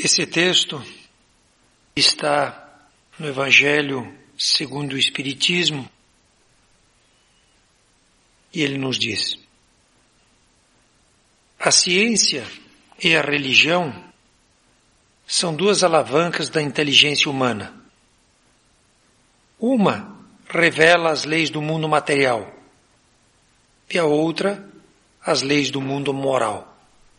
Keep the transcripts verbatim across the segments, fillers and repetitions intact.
Esse texto está no Evangelho segundo o Espiritismo e ele nos diz: a ciência e a religião são duas alavancas da inteligência humana. Uma revela as leis do mundo material e a outra as leis do mundo moral.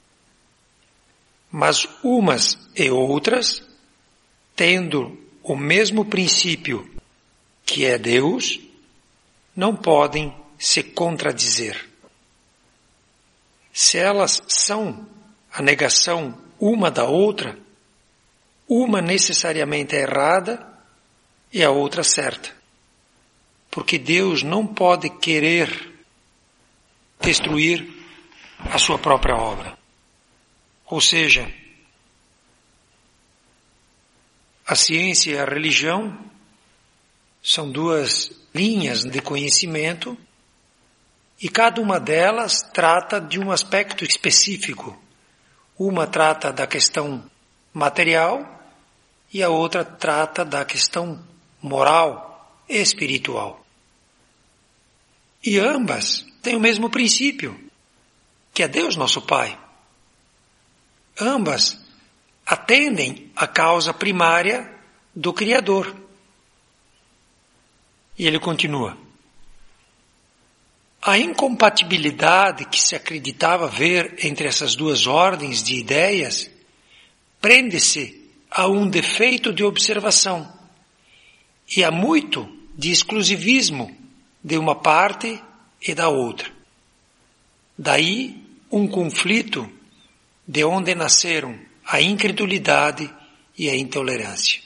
Mas umas e outras, tendo o mesmo princípio, que é Deus, não podem se contradizer. Se elas são a negação uma da outra, uma necessariamente é errada e a outra certa. Porque Deus não pode querer destruir a sua própria obra. Ou seja, a ciência e a religião são duas linhas de conhecimento e cada uma delas trata de um aspecto específico. Uma trata da questão material e a outra trata da questão moral e espiritual. E ambas têm o mesmo princípio, que é Deus nosso Pai. Ambas atendem à causa primária do Criador. E ele continua: a incompatibilidade que se acreditava ver entre essas duas ordens de ideias prende-se a um defeito de observação e a muito de exclusivismo de uma parte e da outra. Daí um conflito de onde nasceram a incredulidade e a intolerância.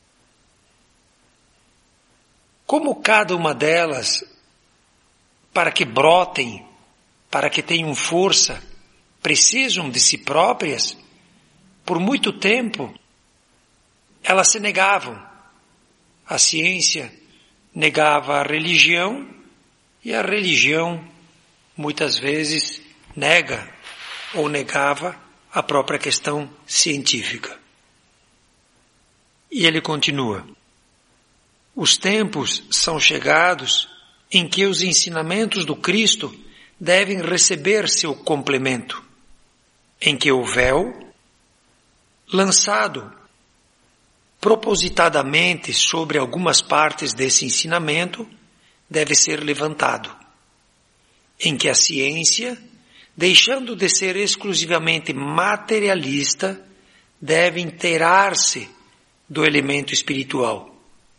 Como cada uma delas, para que brotem, para que tenham força, precisam de si próprias, por muito tempo elas se negavam. A ciência negava a religião e a religião muitas vezes nega ou negava a própria questão científica. E ele continua: os tempos são chegados em que os ensinamentos do Cristo devem receber seu complemento, em que o véu, lançado propositadamente sobre algumas partes desse ensinamento, deve ser levantado, em que a ciência, deixando de ser exclusivamente materialista, deve inteirar-se do elemento espiritual,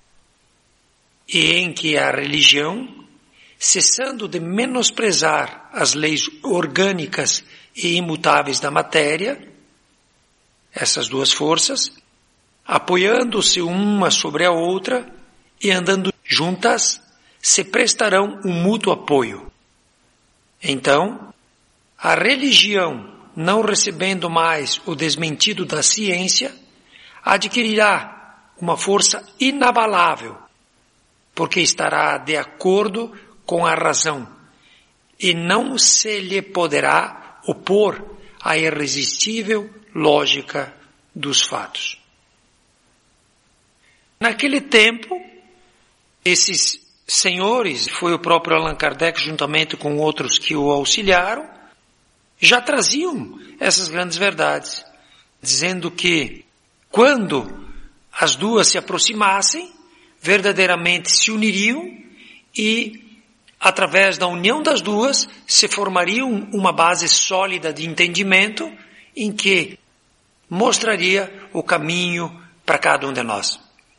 e em que a religião, cessando de menosprezar as leis orgânicas e imutáveis da matéria, essas duas forças, apoiando-se uma sobre a outra e andando juntas, se prestarão um mútuo apoio. Então, a religião, não recebendo mais o desmentido da ciência, adquirirá uma força inabalável, porque estará de acordo com a razão, e não se lhe poderá opor à irresistível lógica dos fatos. Naquele tempo, esses senhores, foi o próprio Allan Kardec juntamente com outros que o auxiliaram, já traziam essas grandes verdades, dizendo que quando as duas se aproximassem, verdadeiramente se uniriam e, através da união das duas, se formariam uma base sólida de entendimento em que mostraria o caminho para cada um de nós.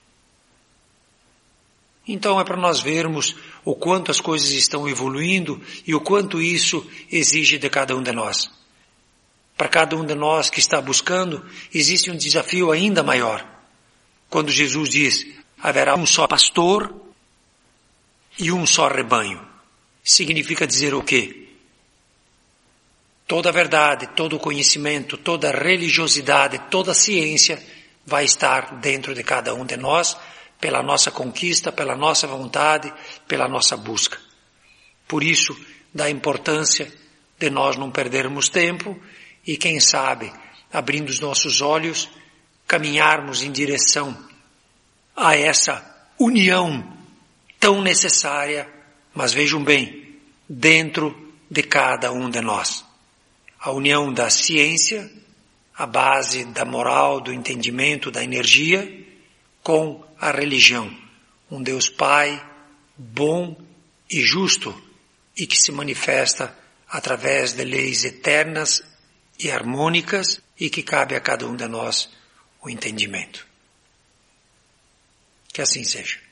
Então é para nós vermos o quanto as coisas estão evoluindo e o quanto isso exige de cada um de nós. Para cada um de nós que está buscando, existe um desafio ainda maior. Quando Jesus diz, haverá um só pastor e um só rebanho. Significa dizer o quê? Toda a verdade, todo o conhecimento, toda a religiosidade, toda a ciência vai estar dentro de cada um de nós, pela nossa conquista, pela nossa vontade, pela nossa busca. Por isso, da importância de nós não perdermos tempo e, quem sabe, abrindo os nossos olhos, caminharmos em direção a essa união tão necessária, mas vejam bem, dentro de cada um de nós. A união da ciência, a base da moral, do entendimento, da energia, com a religião. Um Deus Pai bom e justo e que se manifesta através de leis eternas e harmônicas e que cabe a cada um de nós o entendimento. Que assim seja.